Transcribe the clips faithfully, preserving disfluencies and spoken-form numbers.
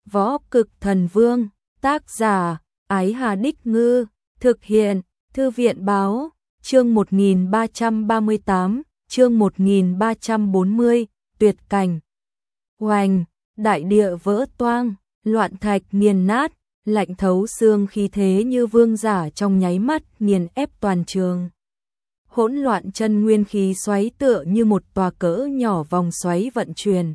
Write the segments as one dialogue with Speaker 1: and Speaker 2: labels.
Speaker 1: Võ Cực Thần Vương, tác giả, Ái Hà Đích Ngư, thực hiện, Thư viện Báo, chương một nghìn ba trăm ba mươi tám, chương một nghìn ba trăm bốn mươi, tuyệt cảnh. Oành, đại địa vỡ toang, loạn thạch nghiền nát, lạnh thấu xương, khí thế như vương giả trong nháy mắt nghiền ép toàn trường. Hỗn loạn chân nguyên khí xoáy tựa như một tòa cỡ nhỏ vòng xoáy vận chuyển.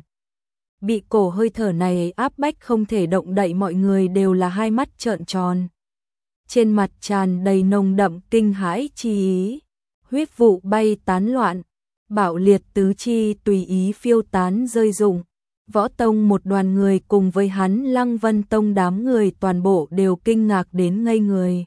Speaker 1: Bị cổ hơi thở này áp bách không thể động đậy, mọi người đều là hai mắt trợn tròn. Trên mặt tràn đầy nồng đậm kinh hãi chi ý, huyết vụ bay tán loạn, bạo liệt tứ chi tùy ý phiêu tán rơi rụng. Võ Tông một đoàn người cùng với hắn Lăng Vân Tông đám người toàn bộ đều kinh ngạc đến ngây người.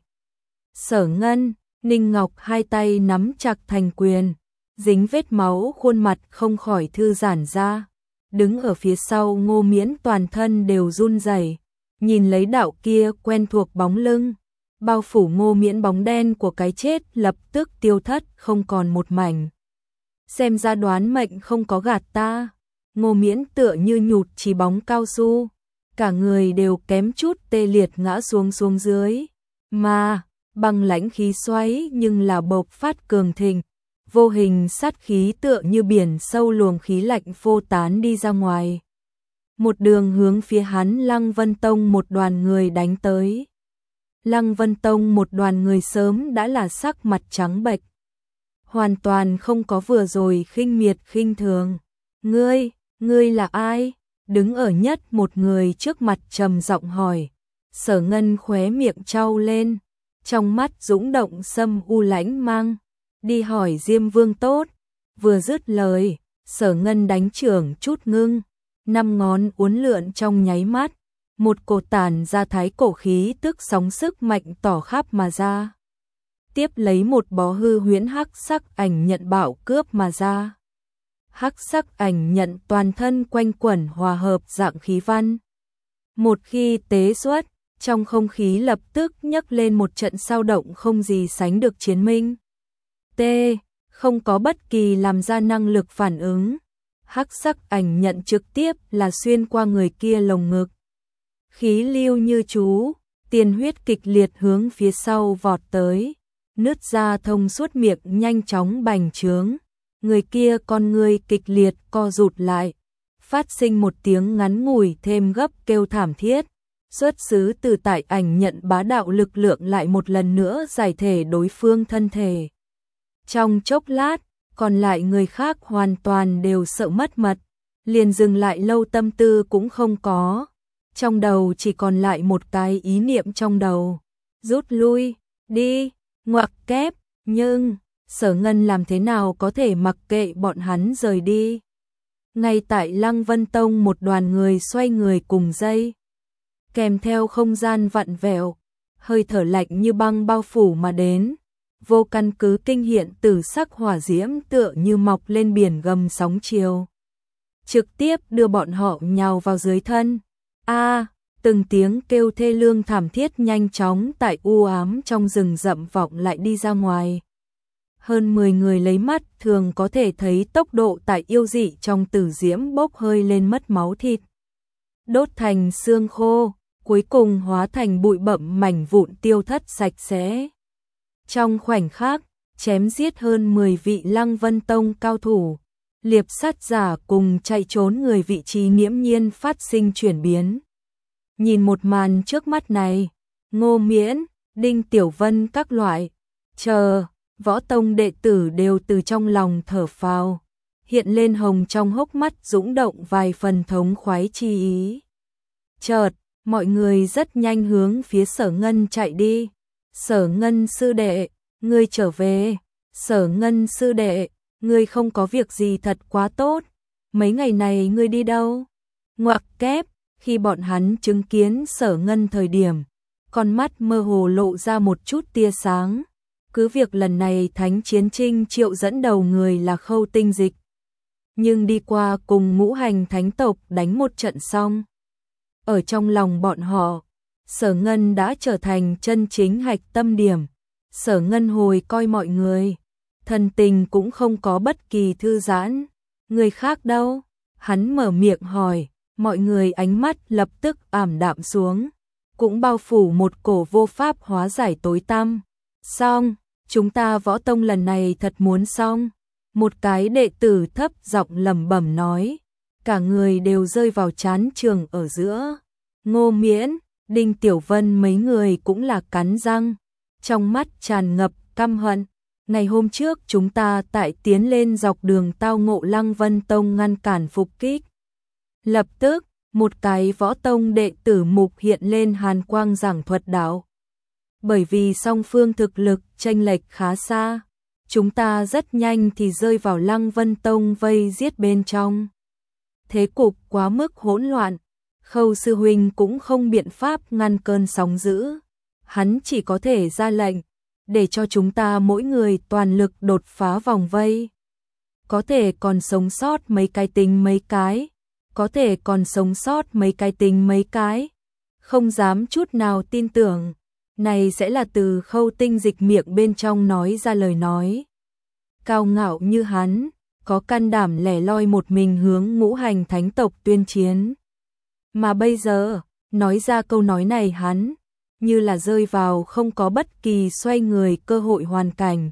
Speaker 1: Sở Ngân, Ninh Ngọc hai tay nắm chặt thành quyền, dính vết máu khuôn mặt không khỏi thư giãn ra. Đứng ở phía sau Ngô Miễn toàn thân đều run rẩy, nhìn lấy đạo kia quen thuộc bóng lưng, bao phủ Ngô Miễn bóng đen của cái chết lập tức tiêu thất không còn một mảnh. Xem ra đoán mệnh không có gạt ta. Ngô Miễn tựa như nhụt chí bóng cao su, cả người đều kém chút tê liệt ngã xuống xuống dưới, mà băng lãnh khí xoáy nhưng là bộc phát cường thịnh, vô hình sát khí tựa như biển sâu luồng khí lạnh phô tán đi ra ngoài. Một đường hướng phía hắn Lăng Vân Tông một đoàn người đánh tới. Lăng Vân Tông một đoàn người sớm đã là sắc mặt trắng bệch, hoàn toàn không có vừa rồi khinh miệt khinh thường. Ngươi, ngươi là ai? Đứng ở nhất một người trước mặt trầm giọng hỏi. Sở Ngân khóe miệng trao lên, trong mắt dũng động sâm u lãnh mang. Đi hỏi Diêm Vương tốt. Vừa dứt lời, Sở Ngân đánh trưởng chút ngưng, năm ngón uốn lượn trong nháy mắt, một cổ tản ra thái cổ khí tức sóng sức mạnh tỏ khắp mà ra. Tiếp lấy một bó hư huyễn hắc sắc ảnh nhận bạo cướp mà ra. Hắc sắc ảnh nhận toàn thân quanh quẩn hòa hợp dạng khí văn. Một khi tế xuất, trong không khí lập tức nhấc lên một trận sao động không gì sánh được chiến minh. T. Không có bất kỳ làm ra năng lực phản ứng. Hắc sắc ảnh nhận trực tiếp là xuyên qua người kia lồng ngực. Khí lưu như chú, tiền huyết kịch liệt hướng phía sau vọt tới, nứt ra thông suốt miệng nhanh chóng bành trướng. Người kia con người kịch liệt co rụt lại, phát sinh một tiếng ngắn ngủi thêm gấp kêu thảm thiết, xuất xứ từ tại ảnh nhận bá đạo lực lượng lại một lần nữa giải thể đối phương thân thể. Trong chốc lát, còn lại người khác hoàn toàn đều sợ mất mật, liền dừng lại lâu tâm tư cũng không có. Trong đầu chỉ còn lại một cái ý niệm trong đầu, rút lui, đi, ngoặc kép, nhưng Sở Ngân làm thế nào có thể mặc kệ bọn hắn rời đi. Ngay tại Lăng Vân Tông một đoàn người xoay người cùng dây, kèm theo không gian vặn vẹo, hơi thở lạnh như băng bao phủ mà đến, vô căn cứ kinh hiện tử sắc hỏa diễm tựa như mọc lên biển gầm sóng chiều, trực tiếp đưa bọn họ nhào vào dưới thân. A, từng tiếng kêu thê lương thảm thiết nhanh chóng tại u ám trong rừng rậm vọng lại đi ra ngoài. Hơn mười người lấy mắt thường có thể thấy tốc độ tại yêu dị trong tử diễm bốc hơi lên mất máu thịt, đốt thành xương khô, cuối cùng hóa thành bụi bặm mảnh vụn tiêu thất sạch sẽ. Trong khoảnh khắc, chém giết hơn mười vị Lăng Vân Tông cao thủ, liệp sát giả cùng chạy trốn người vị trí nghiễm nhiên phát sinh chuyển biến. Nhìn một màn trước mắt này, Ngô Miễn, Đinh Tiểu Vân các loại, chờ, Võ Tông đệ tử đều từ trong lòng thở phào, hiện lên hồng trong hốc mắt dũng động vài phần thống khoái chi ý. Chợt, mọi người rất nhanh hướng phía Sở Ngân chạy đi. Sở Ngân sư đệ, ngươi trở về. Sở Ngân sư đệ, ngươi không có việc gì thật quá tốt. Mấy ngày này ngươi đi đâu? Ngoặc kép, khi bọn hắn chứng kiến Sở Ngân thời điểm, con mắt mơ hồ lộ ra một chút tia sáng. Cứ việc lần này Thánh Chiến Trinh Triệu dẫn đầu người là Khâu Tinh Dịch, nhưng đi qua cùng ngũ hành thánh tộc đánh một trận xong, ở trong lòng bọn họ, Sở Ngân đã trở thành chân chính hạch tâm điểm. Sở Ngân hồi coi mọi người, thần tình cũng không có bất kỳ thư giãn. Người khác đâu? Hắn mở miệng hỏi, mọi người ánh mắt lập tức ảm đạm xuống, cũng bao phủ một cổ vô pháp hóa giải tối tăm. Xong, chúng ta võ tông lần này thật muốn xong. Một cái đệ tử thấp giọng lẩm bẩm nói, cả người đều rơi vào chán trường ở giữa. Ngô Miễn, Đinh Tiểu Vân mấy người cũng là cắn răng, trong mắt tràn ngập căm hận. Ngày hôm trước chúng ta tại tiến lên dọc đường tao ngộ Lăng Vân Tông ngăn cản phục kích. Lập tức, một cái võ tông đệ tử mục hiện lên hàn quang giảng thuật đạo. Bởi vì song phương thực lực chênh lệch khá xa, chúng ta rất nhanh thì rơi vào Lăng Vân Tông vây giết bên trong. Thế cục quá mức hỗn loạn, Khâu sư huynh cũng không biện pháp ngăn cơn sóng dữ. Hắn chỉ có thể ra lệnh, để cho chúng ta mỗi người toàn lực đột phá vòng vây. Có thể còn sống sót mấy cái tính mấy cái, có thể còn sống sót mấy cái tính mấy cái. Không dám chút nào tin tưởng, này sẽ là từ Khâu Tinh Dịch miệng bên trong nói ra lời nói. Cao ngạo như hắn, có can đảm lẻ loi một mình hướng ngũ hành thánh tộc tuyên chiến. Mà bây giờ, nói ra câu nói này hắn, như là rơi vào không có bất kỳ xoay người cơ hội hoàn cảnh.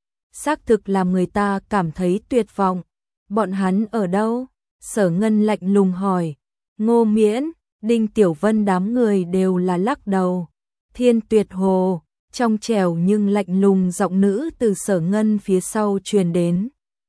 Speaker 1: Xác thực làm người ta cảm thấy tuyệt vọng. Bọn hắn ở đâu? Sở Ngân lạnh lùng hỏi. Ngô Miễn, Đinh Tiểu Vân đám người đều là lắc đầu. Thiên Tuyệt Hồ, trong trẻo nhưng lạnh lùng giọng nữ từ Sở Ngân phía sau truyền đến.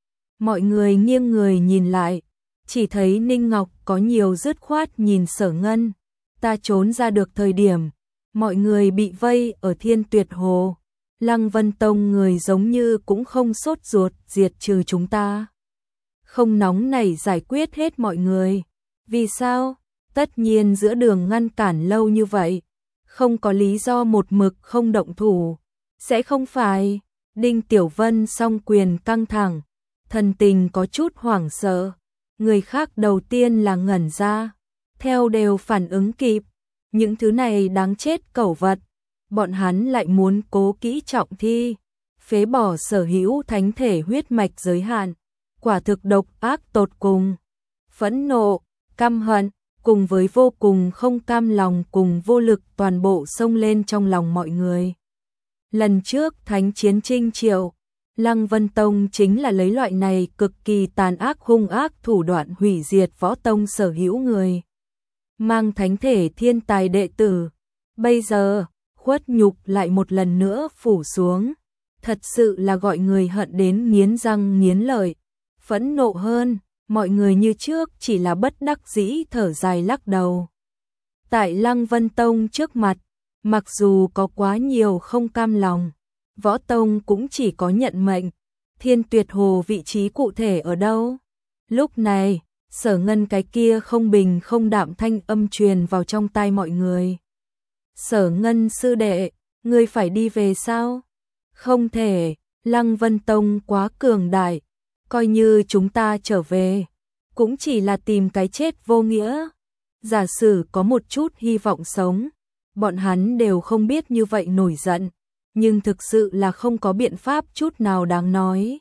Speaker 1: Mọi người nghiêng người nhìn lại, chỉ thấy Ninh Ngọc có nhiều dứt khoát nhìn Sở Ngân. Ta trốn ra được thời điểm, mọi người bị vây ở Thiên Tuyệt Hồ. Lăng Vân Tông người giống như cũng không sốt ruột diệt trừ chúng ta. Không nóng nảy giải quyết hết mọi người. Vì sao? Tất nhiên giữa đường ngăn cản lâu như vậy, không có lý do một mực không động thủ. Sẽ không phải. Đinh Tiểu Vân song quyền căng thẳng, thần tình có chút hoảng sợ. Người khác đầu tiên là ngẩn ra, theo đều phản ứng kịp. Những thứ này đáng chết cẩu vật, bọn hắn lại muốn cố kỹ trọng thi, phế bỏ sở hữu thánh thể huyết mạch giới hạn, quả thực độc ác tột cùng. Phẫn nộ, căm hận, cùng với vô cùng không cam lòng cùng vô lực toàn bộ xông lên trong lòng mọi người. Lần trước thánh chiến Trinh Triệu, Lăng Vân Tông chính là lấy loại này cực kỳ tàn ác hung ác thủ đoạn hủy diệt võ tông sở hữu người. Mang thánh thể thiên tài đệ tử. Bây giờ, khuất nhục lại một lần nữa phủ xuống. Thật sự là gọi người hận đến nghiến răng nghiến lợi. Phẫn nộ hơn, mọi người như trước chỉ là bất đắc dĩ thở dài lắc đầu. Tại Lăng Vân Tông trước mặt, mặc dù có quá nhiều không cam lòng, võ tông cũng chỉ có nhận mệnh. Thiên Tuyệt Hồ vị trí cụ thể ở đâu? Lúc này, Sở Ngân cái kia không bình không đạm thanh âm truyền vào trong tai mọi người. Sở Ngân sư đệ, ngươi phải đi về sao? Không thể, Lăng Vân Tông quá cường đại, coi như chúng ta trở về, cũng chỉ là tìm cái chết vô nghĩa. Giả sử có một chút hy vọng sống, bọn hắn đều không biết như vậy nổi giận, nhưng thực sự là không có biện pháp chút nào đáng nói.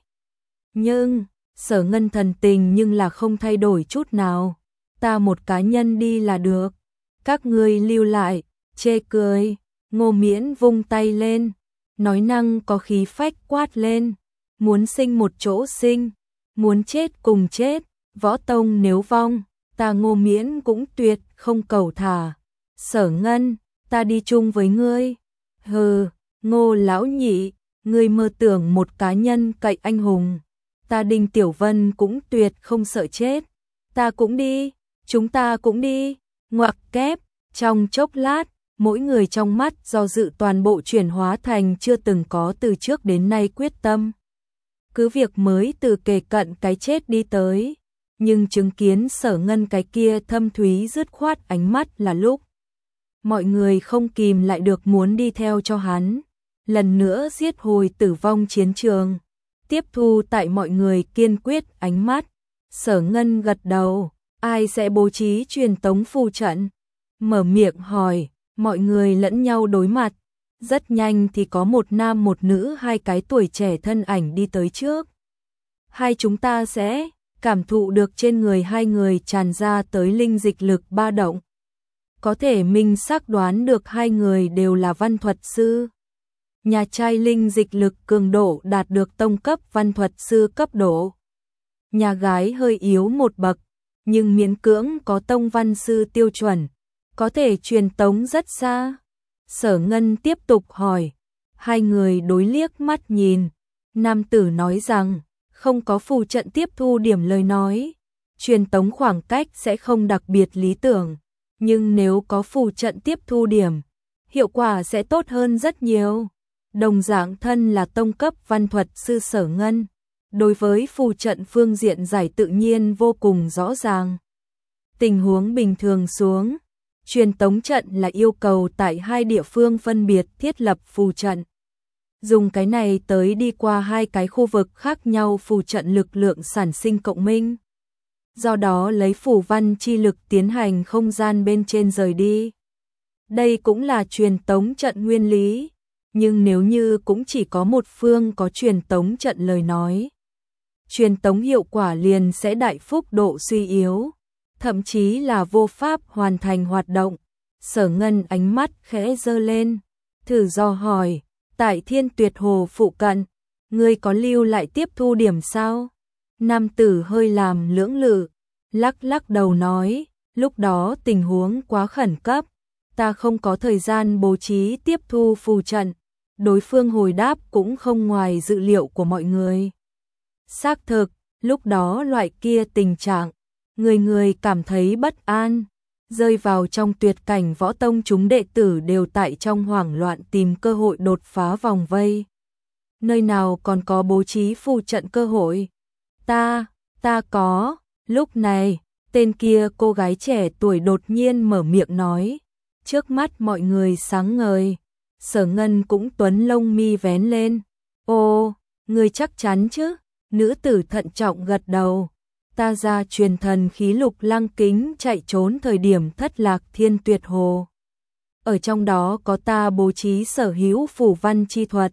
Speaker 1: Nhưng, Sở Ngân thần tình nhưng là không thay đổi chút nào. Ta một cá nhân đi là được, các ngươi lưu lại, chê cười. Ngô Miễn vung tay lên, nói năng có khí phách quát lên. Muốn sinh một chỗ sinh, muốn chết cùng chết, võ tông nếu vong, ta Ngô Miễn cũng tuyệt không cầu thả. Sở Ngân, ta đi chung với ngươi. Hừ, Ngô lão nhị, ngươi mơ tưởng một cá nhân cậy anh hùng. Ta Đinh Tiểu Vân cũng tuyệt không sợ chết. Ta cũng đi, chúng ta cũng đi. Ngoặc kép, trong chốc lát, mỗi người trong mắt do dự toàn bộ chuyển hóa thành chưa từng có từ trước đến nay quyết tâm. Cứ việc mới từ kề cận cái chết đi tới, nhưng chứng kiến Sở Ngân cái kia thâm thúy dứt khoát ánh mắt là lúc mọi người không kìm lại được muốn đi theo cho hắn, lần nữa giết hồi tử vong chiến trường. Tiếp thu tại mọi người kiên quyết ánh mắt, Sở Ngân gật đầu. Ai sẽ bố trí truyền tống phù trận? Mở miệng hỏi, mọi người lẫn nhau đối mặt. Rất nhanh thì có một nam một nữ hai cái tuổi trẻ thân ảnh đi tới trước. Hai chúng ta sẽ, cảm thụ được trên người hai người tràn ra tới linh dịch lực ba động. Có thể minh xác đoán được hai người đều là văn thuật sư. Nhà trai linh dịch lực cường độ đạt được tông cấp văn thuật sư cấp độ. Nhà gái hơi yếu một bậc, nhưng miễn cưỡng có tông văn sư tiêu chuẩn, có thể truyền tống rất xa. Sở Ngân tiếp tục hỏi, hai người đối liếc mắt nhìn. Nam tử nói rằng, không có phù trận tiếp thu điểm lời nói, truyền tống khoảng cách sẽ không đặc biệt lý tưởng, nhưng nếu có phù trận tiếp thu điểm, hiệu quả sẽ tốt hơn rất nhiều. Đồng dạng thân là tông cấp văn thuật sư Sở Ngân, đối với phù trận phương diện giải tự nhiên vô cùng rõ ràng. Tình huống bình thường xuống, truyền tống trận là yêu cầu tại hai địa phương phân biệt thiết lập phù trận. Dùng cái này tới đi qua hai cái khu vực khác nhau phù trận lực lượng sản sinh cộng minh. Do đó lấy phù văn chi lực tiến hành không gian bên trên rời đi. Đây cũng là truyền tống trận nguyên lý, nhưng nếu như cũng chỉ có một phương có truyền tống trận lời nói, truyền tống hiệu quả liền sẽ đại phúc độ suy yếu, thậm chí là vô pháp hoàn thành hoạt động. Sở Ngân ánh mắt khẽ giơ lên, thử dò hỏi, tại Thiên Tuyệt Hồ phụ cận, ngươi có lưu lại tiếp thu điểm sao? Nam tử hơi làm lưỡng lự, lắc lắc đầu nói, lúc đó tình huống quá khẩn cấp, ta không có thời gian bố trí tiếp thu phù trận. Đối phương hồi đáp cũng không ngoài dự liệu của mọi người. Xác thực, lúc đó loại kia tình trạng, người người cảm thấy bất an, rơi vào trong tuyệt cảnh võ tông chúng đệ tử đều tại trong hoảng loạn tìm cơ hội đột phá vòng vây. Nơi nào còn có bố trí phù trận cơ hội? Ta, ta có. Lúc này, tên kia cô gái trẻ tuổi đột nhiên mở miệng nói. Trước mắt mọi người sáng ngời. Sở Ngân cũng tuấn lông mi vén lên. Ô, người chắc chắn chứ? Nữ tử thận trọng gật đầu. Ta ra truyền thần khí Lục Lăng Kính chạy trốn thời điểm thất lạc Thiên Tuyệt Hồ. Ở trong đó có ta bố trí sở hữu phù văn chi thuật.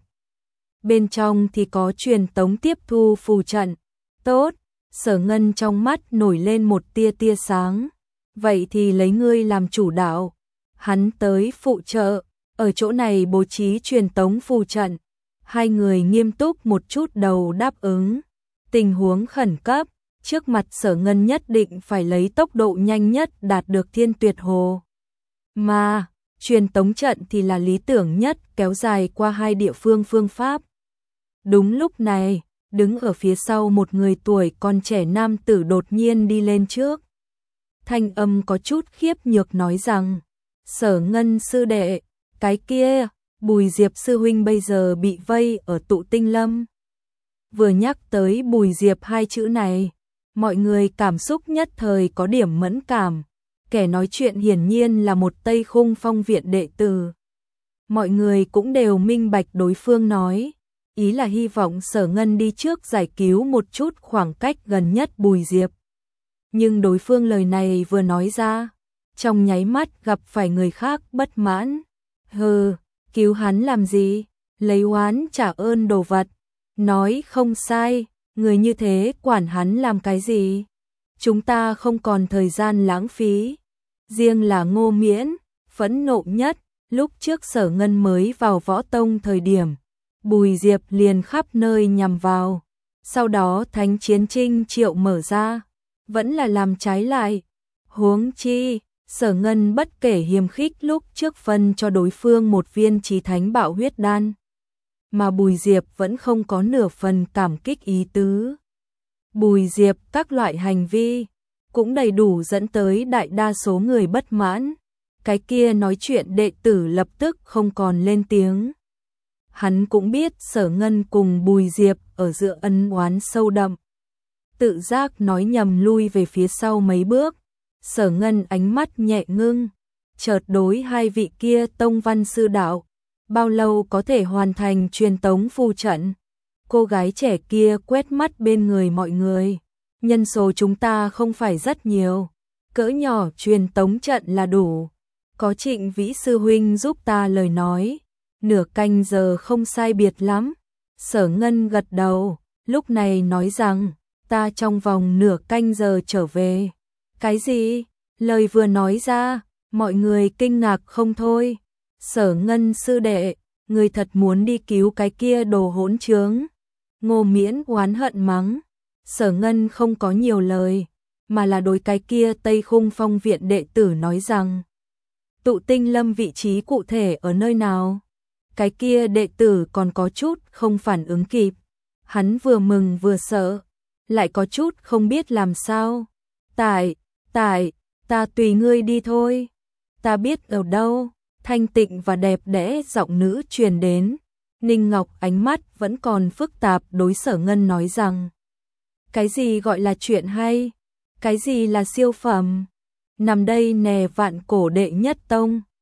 Speaker 1: Bên trong thì có truyền tống tiếp thu phù trận. Tốt, Sở Ngân trong mắt nổi lên một tia tia sáng. Vậy thì lấy ngươi làm chủ đạo. Hắn tới phụ trợ, ở chỗ này bố trí truyền tống phù trận. Hai người nghiêm túc một chút đầu đáp ứng. Tình huống khẩn cấp, trước mặt Sở Ngân nhất định phải lấy tốc độ nhanh nhất đạt được Thiên Tuyệt Hồ. Mà, truyền tống trận thì là lý tưởng nhất kéo dài qua hai địa phương phương pháp. Đúng lúc này, đứng ở phía sau một người tuổi còn trẻ nam tử đột nhiên đi lên trước. Thanh âm có chút khiếp nhược nói rằng, Sở Ngân sư đệ, cái kia, Bùi Diệp sư huynh bây giờ bị vây ở Tụ Tinh Lâm. Vừa nhắc tới Bùi Diệp hai chữ này, mọi người cảm xúc nhất thời có điểm mẫn cảm. Kẻ nói chuyện hiển nhiên là một Tây Khung Phong viện đệ tử. Mọi người cũng đều minh bạch đối phương nói, ý là hy vọng Sở Ngân đi trước giải cứu một chút khoảng cách gần nhất Bùi Diệp. Nhưng đối phương lời này vừa nói ra, trong nháy mắt gặp phải người khác bất mãn. Hừ, cứu hắn làm gì? Lấy oán trả ơn đồ vật. Nói không sai, người như thế quản hắn làm cái gì? Chúng ta không còn thời gian lãng phí. Riêng là Ngô Miễn, phẫn nộ nhất, lúc trước Sở Ngân mới vào võ tông thời điểm, Bùi Diệp liền khắp nơi nhằm vào. Sau đó Thánh Chiến Trinh Triệu mở ra, vẫn là làm trái lại. Huống chi, Sở Ngân bất kể hiềm khích lúc trước phân cho đối phương một viên chí thánh bạo huyết đan. Mà Bùi Diệp vẫn không có nửa phần cảm kích ý tứ. Bùi Diệp các loại hành vi cũng đầy đủ dẫn tới đại đa số người bất mãn. Cái kia nói chuyện đệ tử lập tức không còn lên tiếng. Hắn cũng biết Sở Ngân cùng Bùi Diệp ở giữa ân oán sâu đậm. Tự giác nói nhầm lui về phía sau mấy bước. Sở Ngân ánh mắt nhẹ ngưng, chợt đối hai vị kia tông văn sư đạo, bao lâu có thể hoàn thành truyền tống phù trận? Cô gái trẻ kia quét mắt bên người mọi người, nhân số chúng ta không phải rất nhiều, cỡ nhỏ truyền tống trận là đủ. Có Trịnh Vĩ sư huynh giúp ta lời nói, nửa canh giờ không sai biệt lắm. Sở Ngân gật đầu, lúc này nói rằng, ta trong vòng nửa canh giờ trở về. Cái gì? Lời vừa nói ra, mọi người kinh ngạc không thôi. Sở Ngân sư đệ, người thật muốn đi cứu cái kia đồ hỗn trướng. Ngô Miễn oán hận mắng. Sở Ngân không có nhiều lời, mà là đối cái kia Tây Khung Phong viện đệ tử nói rằng Tụ Tinh Lâm vị trí cụ thể ở nơi nào? Cái kia đệ tử còn có chút không phản ứng kịp. Hắn vừa mừng vừa sợ, lại có chút không biết làm sao. Tại, tại, ta tùy ngươi đi thôi. Ta biết ở đâu. Thanh tịnh và đẹp đẽ giọng nữ truyền đến. Ninh Ngọc ánh mắt vẫn còn phức tạp đối Sở Ngân nói rằng cái gì gọi là chuyện hay? Cái gì là siêu phẩm? Nằm đây nè Vạn Cổ đệ nhất tông.